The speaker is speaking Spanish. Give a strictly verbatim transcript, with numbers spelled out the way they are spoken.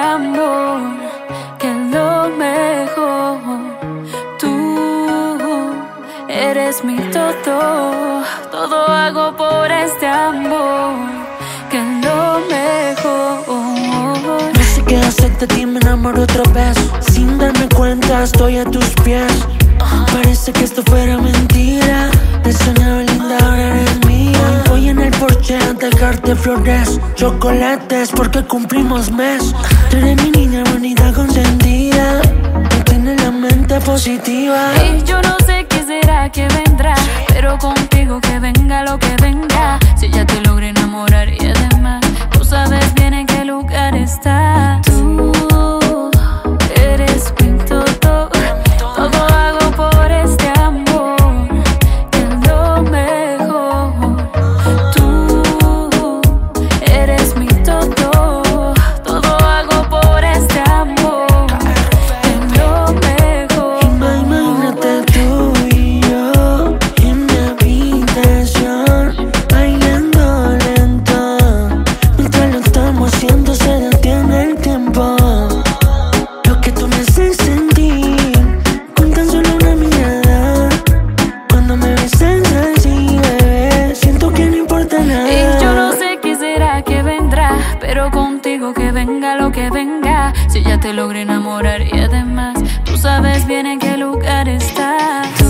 amor, que es lo mejor. Tú eres mi todo, todo hago por este amor, que es lo mejor. No sé qué hacer de ti, me enamoro otra vez. Sin darme cuenta estoy a tus pies. Parece que esto fuera mentira. Te soñaba linda, ahora eres mía. Voy en el Porsche a dejarte flores, chocolates, porque cumplimos mes. Tú eres mi niña bonita consentida, no tienes la mente positiva. Y yo no sé qué será que vendrá, pero contigo que venga lo que venga. Si ya te logré enamorar y además tú sabes bien en qué lugar estás. Tú eres mi todo, todo hago por este amor, que es lo mejor. Tú eres mi todo, todo hago por este amor, que es lo mejor. Imagínate tú y yo en mi habitación, bailando lento. Mientras lo estamos haciendo se detiene el tiempo. Lo que tú me haces sentir con tan solo una mirada. Cuando me besas así, bebé, siento que no importa nada. Y yo no sé qué será que vendrá, pero contigo que venga lo que venga. Si ya te logré enamorar y además tú sabes bien en qué lugar estás.